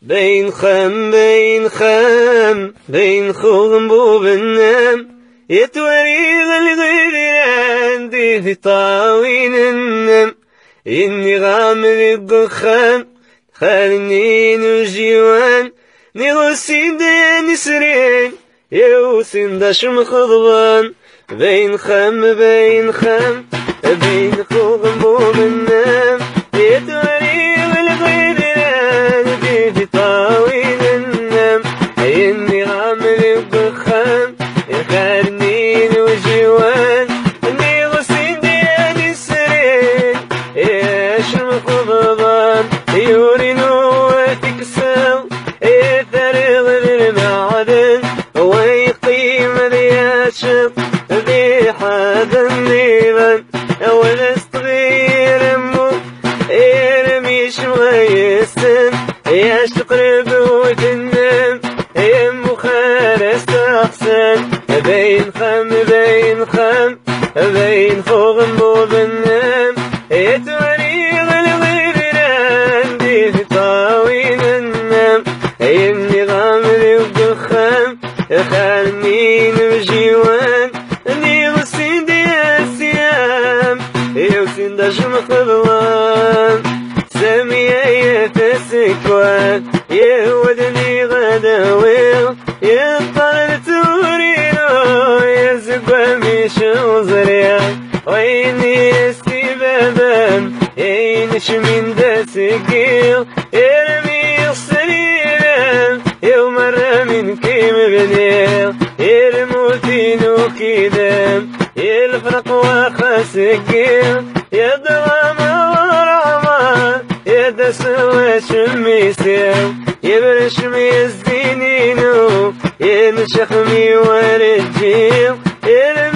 بين خم بين خوغم بوبنام يتوريغ الغير عندي في طاوين النم إني غامر الدخان خالني نجيوان نغسين ديان سرين يوسين داشم خضبان بين خم بين خوغم بوبنام يتوريغ الغير عندي في طاوين النم إني غامر الدخان يخلني وجوان اني غسين ديال السرين يشم خضبان يورينو تكسو يثرغ للمعدن ويقيم ذياشق ذي حد النيبان ولستغير امو يرمي شويستن يشتقرب وتنم يمو خارست احسن بين خم بين خوغم بوبنام يتوريغ الغير عندي في طاوين النام يمني غامر الدخان خالني نجيوان اني غسين ديال السيام يوسين داشم خضوان سامية يتسكوان يهودني غداويل يطلع تورينو يزقوا ميشو زريان ويني استبابان ينش من داسكيل يرمي السريران يوم من كيم بنيل يرموتينو كيدام يلفرق وخاسكيل يدرام ورعمان يدسوى شميسيل يبرش ميزدينينو ينشخ مي ورجيل